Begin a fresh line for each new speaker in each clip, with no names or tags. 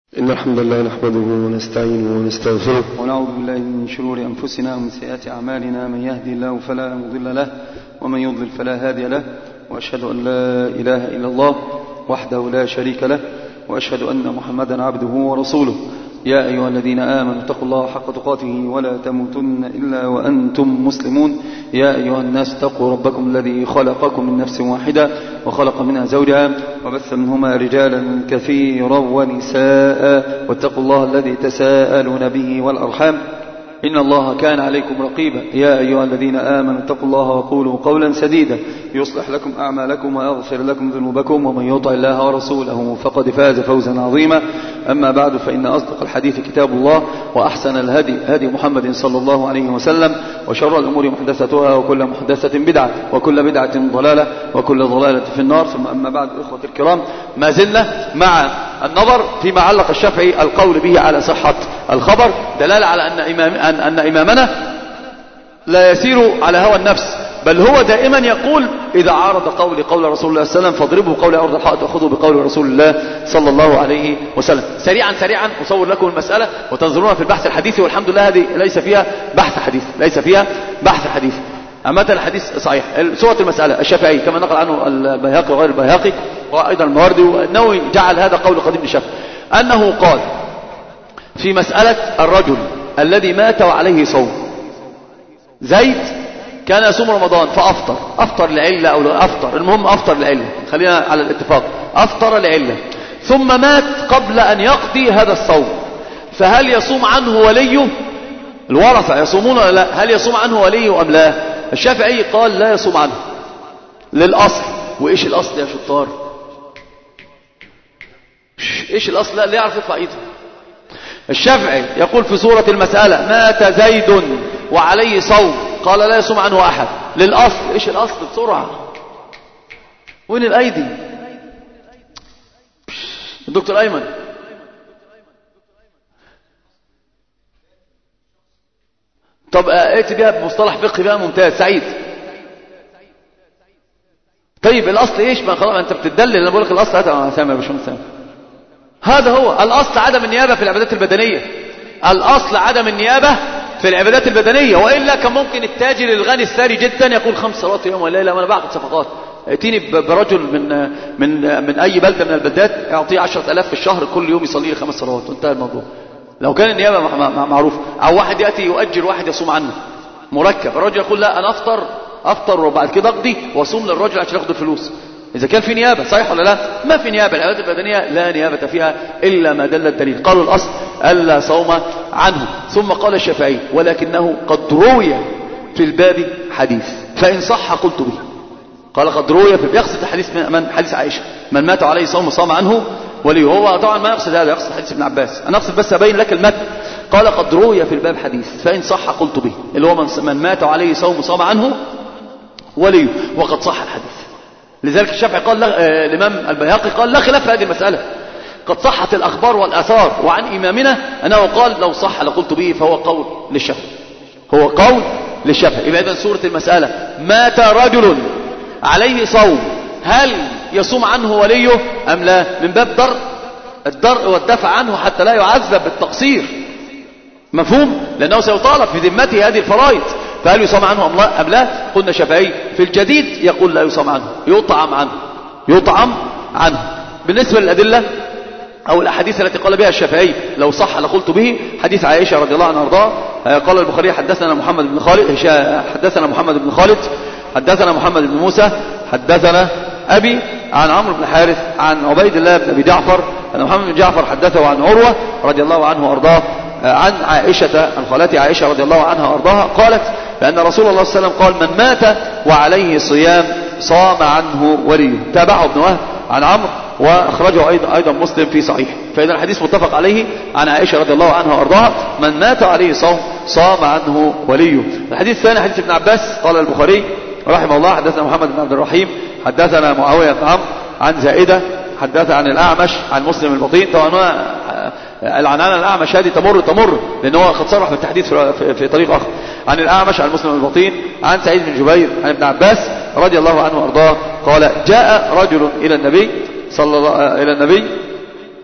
إن الحمد لله نحمده ونستعينه ونستغفره
ونعوذ بالله من شرور أنفسنا ومن سيئات أعمالنا. من يهدي الله فلا مضل له ومن يضلل فلا هادي له، وأشهد أن لا إله إلا الله وحده لا شريك له، وأشهد أن محمدا عبده ورسوله. يا أيها الذين آمنوا اتقوا الله حق تقاته ولا تموتن إلا وأنتم مسلمون. يا أيها الناس اتقوا ربكم الذي خلقكم من نفس واحدة وخلق منها زوجها وبث منهما رجالا كثيرا ونساء، واتقوا الله الذي تساءلون به والأرحام إن الله كان عليكم رقيبا. يا أيها الذين آمنوا اتقوا الله وقولوا قولا سديدا يصلح لكم أعمالكم ويغفر لكم ذنوبكم، ومن يطع الله ورسوله فقد فاز فوزا عظيما. أما بعد، فإن أصدق الحديث كتاب الله، وأحسن الهدي هدي محمد صلى الله عليه وسلم، وشر الأمور محدثتها، وكل محدثة بدعة، وكل بدعة ضلالة، وكل ضلالة في النار. ثم أما بعد، إخوة الكرام، ما زلنا مع النظر فيما علق الشافعي القول به على صحة الخبر، دلالة على أن إمامنا لا يسير على هوى النفس، بل هو دائما يقول إذا عارض قول رسول الله صلى الله عليه وسلم فاضربوا قول أرض الحائط وخذوا بقول رسول الله صلى الله عليه وسلم. سريعا أصور لكم المسألة وتنظرون في البحث الحديثي، والحمد لله هذه ليس فيها بحث حديث، أما الحديث صحيح. سورة المسألة الشافعي كما نقل عنه البيهقي وغير البيهقي وأيضا المواردي، وأنه جعل هذا قول قديم للشافعي، أنه قال في مسألة الرجل الذي مات وعليه صوم. زيد كان يصوم رمضان فأفطر لعلة أو لا أفطر، المهم أفطر لعلة، خلينا على الاتفاق، أفطر لعلة، ثم مات قبل أن يقضي هذا الصوم، فهل يصوم عنه وليه؟ الورثة يصومون ولا لا؟ هل يصوم عنه وليه أم لا؟ الشافعي قال لا يصوم عنه للأصل. وإيش الأصل يا شطار؟ إيش الأصل؟ لا يعرف يطلع إيده. الشافعي يقول في سورة المسألة مات زيد وعليه صوم، قال لا يصوم عنه أحد للأصل. إيش الأصل بسرعة؟ وين الأيدي؟ الدكتور أيمن، طب ائتي بها بمصطلح فقهي بقى ممتاز. سعيد، طيب الأصل إيش؟ ما خلاص أنت بتدلل، أنا بقول لك الأصل. هذا سامع يا باشمهندس سامع، هذا هو الأصل، عدم النيابة في العبادات البدنية. الأصل عدم النيابة في العبادات البدنية، وإلا كان ممكن التاجر الغني الثري جدا يقول 5 صلوات يوم وليلة وأنا بعقد صفقات. ائتيني برجل من أي بلدة من البلدات يعطيه 10,000 في الشهر، كل يوم يصلي لي 5 صلوات وانتهى الموضوع. لو كان النيابة معروف، أو واحد يأتي يؤجر واحد يصوم عنه مركب، الرجل يقول لا أنا أفطر وبعد كده أقضي وأصوم للرجل عشان ياخد الفلوس. إذا كان في نيابة صحيح ولا لا؟ ما في نيابة. العبادات البدنية لا نيابة فيها إلا ما دل الدليل. قالوا الأصل ألا صوم عنه. ثم قال الشافعي ولكنه قد روي في الباب حديث فإن صح قلت به. قال قد روي في، يقصد حديث من حديث عائشة من مات عليه صوم صام عنه وليه. هو طبعا ما يقصد هذا، يقصد حديث ابن عباس، أنا أقصد بس أبين لك المتن. قال قد روي في الباب حديث فإن صح قلت به، اللي هو من مات عليه صوم صام عنه وليه، وقد صح الحديث. لذلك الشافعي قال الإمام البيهقي قال لا خلاف في هذه المسألة، قد صحت الأخبار والآثار. وعن إمامنا أنه قال لو صح لقلت به، فهو قول للشافعي، هو قول للشافعي. يبقى إذن سورة المسألة مات رجل عليه صوم، هل يصوم عنه وليه أم لا؟ من باب الدرء والدفع عنه حتى لا يعذب بالتقصير، مفهوم؟ لأنه سيطالب في ذمته هذه الفرائض، فهل يصوم عنه أم لا؟ قلنا الشافعي في الجديد يقول لا يصوم عنه، يطعم عنه. بالنسبة للأدلة أو الأحاديث التي قال بها الشافعي لو صح لقلت به، حديث عائشة رضي الله عنها وارضاها، قال البخاري حدثنا محمد بن خالد حدثنا محمد بن موسى حدثنا أبي عن عمرو بن حارث عن عبيد الله بن أبي جعفر أن محمد بن جعفر حدثه عن عروة رضي الله عنه وارضاه عن عائشة عن خالته عائشة رضي الله عنها وارضاها قالت لأن رسول الله صلى الله عليه وسلم قال من مات وعليه صيام صام عنه وليه. تابعه ابن وهب عن عمرو وأخرجه أيضا مسلم في صحيح. فإذا الحديث متفق عليه عن عائشة رضي الله عنها وارضاها من مات عليه صوم صام عنه وليه. الحديث الثاني حديث ابن عباس، قال البخاري رحمه الله حدثنا محمد بن عبد الرحيم حدثنا معاوية بن عمرو عن زائدة حدث عن الأعمش عن مسلم البطين. طبعا العنانة الأعمش هذه تمر لأنه قد صرح بالتحديث في طريق آخر. عن الأعمش عن مسلم البطين عن سعيد بن جبير عن ابن عباس رضي الله عنه وارضاه قال جاء رجل إلى النبي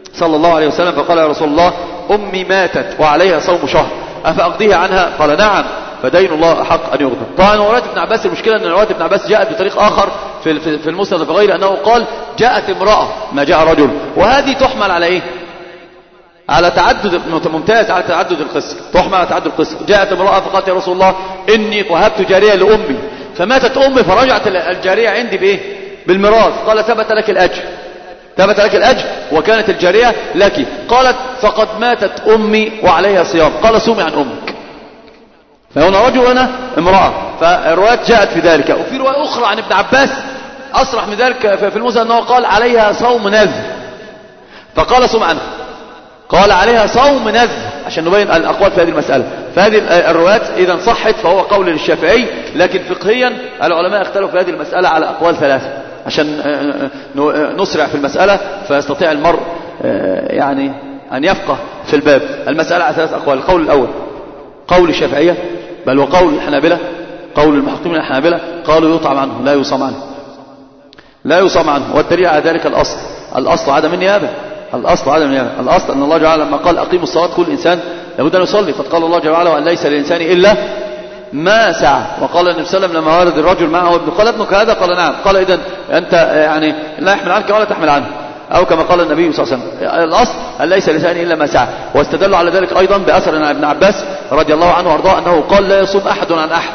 صلى الله عليه وسلم فقال يا رسول الله أمي ماتت وعليها صوم شهر أفأقضيها عنها؟ قال نعم، فدين الله أحق أن يقضى. طبعا رواية ابن عباس المشكلة أن رواية ابن عباس جاءت بطريق آخر في المسند بغير أنه قال جاءت امرأة ما جاء رجل، وهذه تحمل على إيه؟ على تعدد، ممتاز، على تعدد القصة، تحمل على تعدد القصة. جاءت امرأة فقالت يا رسول الله إني وهبت جارية لأمي فماتت أمي فرجعت الجارية عندي بإيه؟ بالميراث. قال ثبت لك الأجر، ثبت لك الأجر وكانت الجارية لك. قالت فقد ماتت أمي وعليها صيام. قال صومي عن أمك. فهنا رجل وهنا امرأة، فالروايات جاءت في ذلك. وفي رواية أخرى عن ابن عباس أصرح من ذلك في المسند أنه قال عليها صوم نذر، فقال صوم عنها. قال عليها صوم نذر عشان نبين الأقوال في هذه المسألة. فهذه الروايات إذا صحت فهو قول للشافعي، لكن فقهيا العلماء اختلفوا في هذه المسألة على أقوال ثلاثة عشان نسرع في المسألة فيستطيع المرء يعني أن يفقه في الباب. المسألة على ثلاث أقوال. القول الأول قول الشافعية، بل وقول الحنابلة، قول المحققين من الحنابلة قالوا يطعم عنه لا يصام عنه، لا يصام عنه. والدليل على ذلك الأصل عدم النيابة. الأصل عدم النيابة. الأصل أن الله جعل لما قال أقيموا الصلاة كل إنسان لابد أن يصلي، فقال الله جل وعلا وأن ليس للإنسان إلا ما سعى. وقال النبي صلى الله عليه وسلم لما ورد الرجل معه ابن قال ابنك هذا؟ قال نعم. قال إذن أنت يعني لا يحمل عنك ولا تحمل عنه، أو كما قال النبي صلى الله عليه وسلم الأصل أن ليس للإنسان إلا ما سعى. واستدلوا على ذلك أيضا بأثر عن ابن عباس رضي الله عنه وارضاه أنه قال لا يصوم أحد عن أحد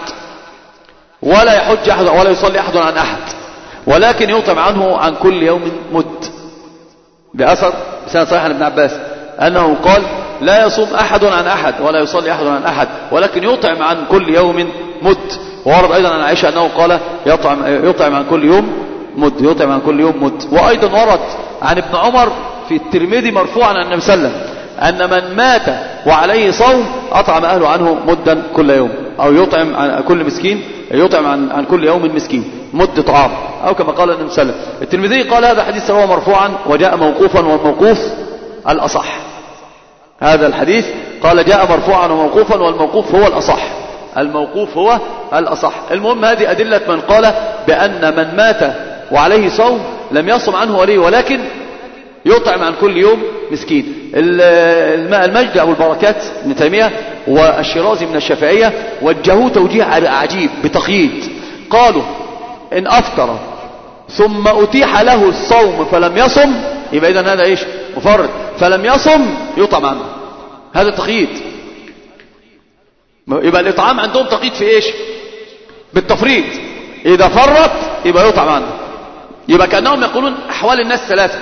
ولا يحج أحد ولا يصلي أحد عن أحد، ولكن يطعم عنه عن كل يوم مد. بأثر بسند صحيح عن ابن عباس أنه قال لا يصوم أحد عن أحد ولا يصلي أحد عن أحد ولكن يطعم عن كل يوم مد. وورد أيضا عن عائشة أنه قال يطعم عن كل يوم مد، يطعم عن كل يوم مد. وأيضا ورد عن ابن عمر في الترمذي مرفوعا عن النبي صلى الله عليه وسلم أن من مات وعليه صوم أطعم أهله عنه مدا كل يوم، أو يطعم عن كل مسكين، يطعم عن كل يوم مسكين مد طعام، أو كما قال النبي صلى الله عليه وسلم. الترمذي قال هذا حديث رواه مرفوعا وجاء موقوفا، والموقوف الأصح. هذا الحديث قال جاء مرفوعا وموقوفا، والموقوف هو الأصح، الموقوف هو الأصح. المهم هذه أدلة من قال بأن من مات وعليه صوم لم يصم عنه وليه ولكن يطعم عن كل يوم مسكين. المجد أبو البركات ابن تيمية والشيرازي من الشافعية وجهوا توجيه عجيب بتقييد. قالوا إن أفطر ثم أتيح له الصوم فلم يصم يبقى إذن هذا إيش؟ مفرط، فلم يصم يطعم عنه. هذا التقييد. يبقى الإطعام عندهم تقييد في إيش؟ بالتفريط. إذا فرط يبقى يطعم عنه. يبقى كأنهم يقولون أحوال الناس ثلاثة: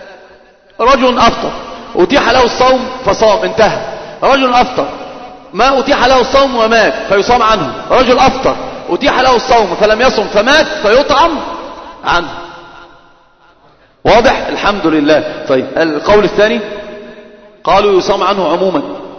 رجل أفطر أتيح له الصوم فصام انتهى، رجل أفطر ما أتيح له الصوم ومات فيصام عنه، رجل أفطر أتيح له الصوم فلم يصم فمات فيطعم عنه. واضح؟ الحمد لله. طيب القول الثاني قالوا يصام عنه عموما،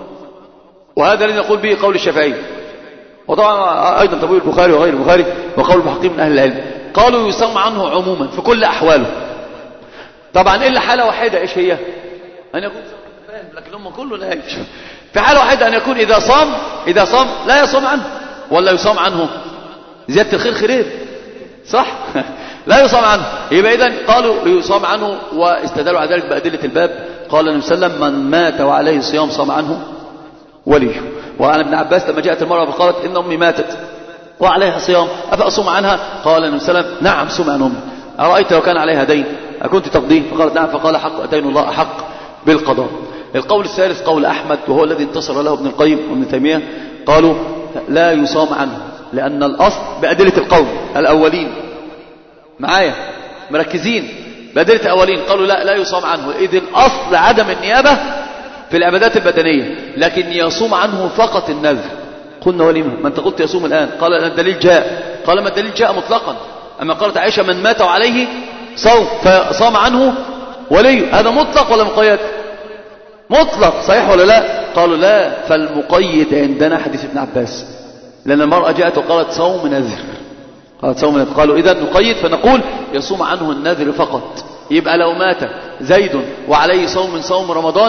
وهذا الذي نقول به قول الشافعي، وطبعا أيضا تبويب البخاري وغير البخاري وقول المحققين من أهل العلم. قالوا يصام عنه عموما في كل أحواله، طبعا إلا حالة واحدة. إيش هي؟ أن يكون فاهم، لكن هم كله لا يعيش. في حالة واحدة أن يكون إذا صام لا يصام عنه ولا يصام عنه. زيادة الخير خير، صح؟ لا يصام عنه. يبقى إذن قالوا يصام عنه، واستدلوا على ذلك بأدلة الباب. قال النبي صلى الله عليه وسلم من مات وعليه صيام صام عنه وليه. وعن ابن عباس لما جاءت المرأة فقالت إن أمي ماتت وعليها صيام أفأصوم عنها؟ قال النبي صلى الله عليه وسلم نعم صوم عن أمي. أرأيت لو كان عليها دين أكنت تقضيه؟ فقالت نعم. فقال حق دين الله أحق بالقضاء. القول الثالث قول أحمد وهو الذي انتصر له ابن القيم وابن تيمية، قالوا لا يصام عنه، لأن الأصل بأدلة القول الأولين معايا مركزين بأدلة الأولين، قالوا لا يصام عنه، إذ الأصل عدم النيابة في العبادات البدنية، لكن يصوم عنه فقط النذر. قلنا ولما ما أنت قلت يصوم الآن؟ قال الدليل جاء. قال ما الدليل جاء مطلقا. أما قالت عائشة من مات وعليه صوم فصام عنه ولي، هذا مطلق ولا مقيد؟ مطلق، صحيح ولا لا؟ قالوا لا، فالمقيد عندنا حديث ابن عباس، لأن المرأة جاءت وقالت صوم نذر، قالت صوم نذر. قالوا إذا نقيد فنقول يصوم عنه النذر فقط. يبقى لو مات زيد وعليه صوم من صوم رمضان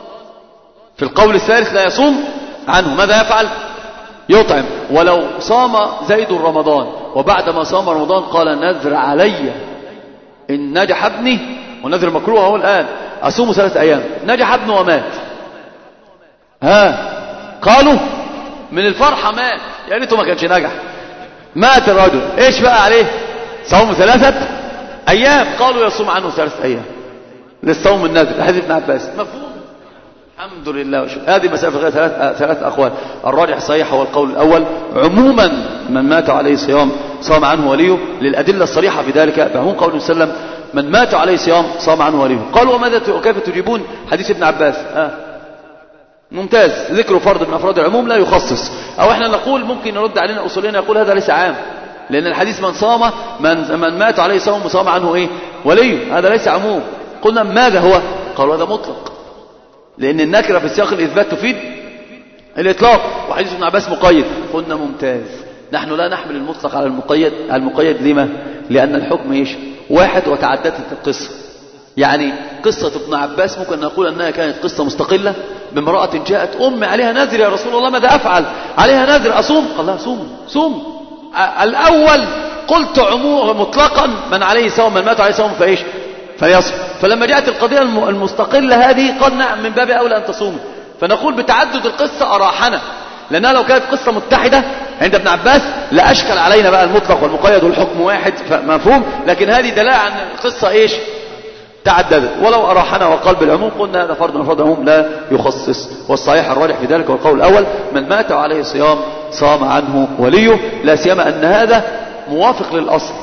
في القول الثالث لا يصوم عنه، ماذا يفعل؟ يطعم. ولو صام زيد رمضان وبعدما صام رمضان قال نذر علي إن نجح ابني، ونذر مكروه هو الآن، أصوم 3 أيام. نجح ابنه ومات. قالوا من الفرحة مات، يا ريته ما كانش نجح. مات الرجل، ايش بقى عليه؟ صوم 3 أيام. قالوا يصوم عنه 3 أيام للصوم النذر، حديث ابن عباس. مفهوم؟ الحمد لله. هذه مسألة 3 أقوال. الراجح الصحيح هو القول الأول، عموما من مات عليه صيام صام عنه وليه، للأدلة الصريحة في ذلك بعموم قول صلى الله عليه وسلم من مات عليه صيام صام عنه وليه. قالوا وكيف تجيبون حديث ابن عباس؟ ممتاز، ذكر فرد من أفراد العموم لا يخصص. أو احنا نقول ممكن نرد علينا أصوليين يقول هذا ليس عام، لأن الحديث من مات عليه صوم صام عنه ايه وليه، هذا ليس عموم. قلنا ماذا هو؟ قالوا هذا مطلق، لأن النكرة في سياق الإثبات تفيد الإطلاق، وحديث ابن عباس مقيد. قلنا ممتاز، نحن لا نحمل المطلق على المقيد. لما؟ لأن الحكم ايش؟ واحد وتعددت القصة. يعني قصة ابن عباس ممكن نقول أنها كانت قصة مستقلة بامرأة جاءت أم عليها نذر، يا رسول الله ماذا أفعل؟ عليها نذر أصوم؟ قال لها صوم. الأول قلت عموم مطلقا من عليه صوم، من مات عليه صوم فإيش؟ فليصوم. فلما جاءت القضية المستقلة هذه قال نعم من باب أولى أن تصوم. فنقول بتعدد القصة أراحنا، لأنها لو كانت قصة متحدة عند ابن عباس لا أشكل علينا بقى المطلق والمقيد والحكم واحد، مفهوم. لكن هذه دلالة عن القصة إيش؟ تعددت. ولو أراحنا وقال بالعموم قلنا هذا فرد من أفراد العموم لا يخصص. والصحيح الراجح في ذلك والقول الأول من مات عليه صيام صام عنه وليه، لا سيما أن هذا موافق للأصل.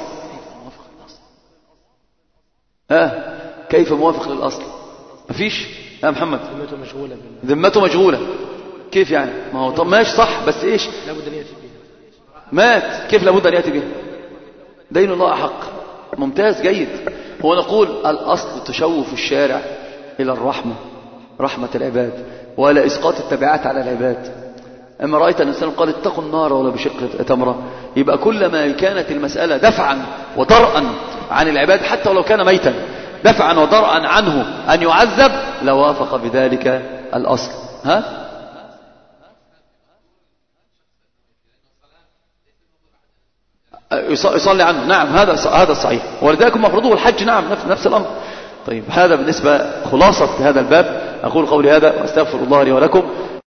كيف موافق للأصل؟ مفيش يا محمد. ذمته مشغولة. كيف يعني؟ ما هو طب ماشي صح، بس ايش؟ لابد ان يأتي بها. مات، كيف لابد ان يأتي بها؟ دين الله أحق. ممتاز جيد. هو نقول الأصل تشوف الشارع إلى الرحمة، رحمة العباد، وإلى إسقاط التبعات على العباد. أما رأيت أن الإنسان قال اتقوا النار ولا بشق تمرة، يبقى كلما كانت المسألة دفعا وطرأا عن العباد حتى ولو كان ميتا، دفعا وطرأا عنه أن يعذب لوافق بذلك الأصل. يصلي عنه، نعم هذا الصحيح. ولذلك مفروضه الحج، نعم نفس الأمر. طيب هذا بالنسبة خلاصة هذا الباب. أقول قولي هذا وأستغفر الله لي ولكم.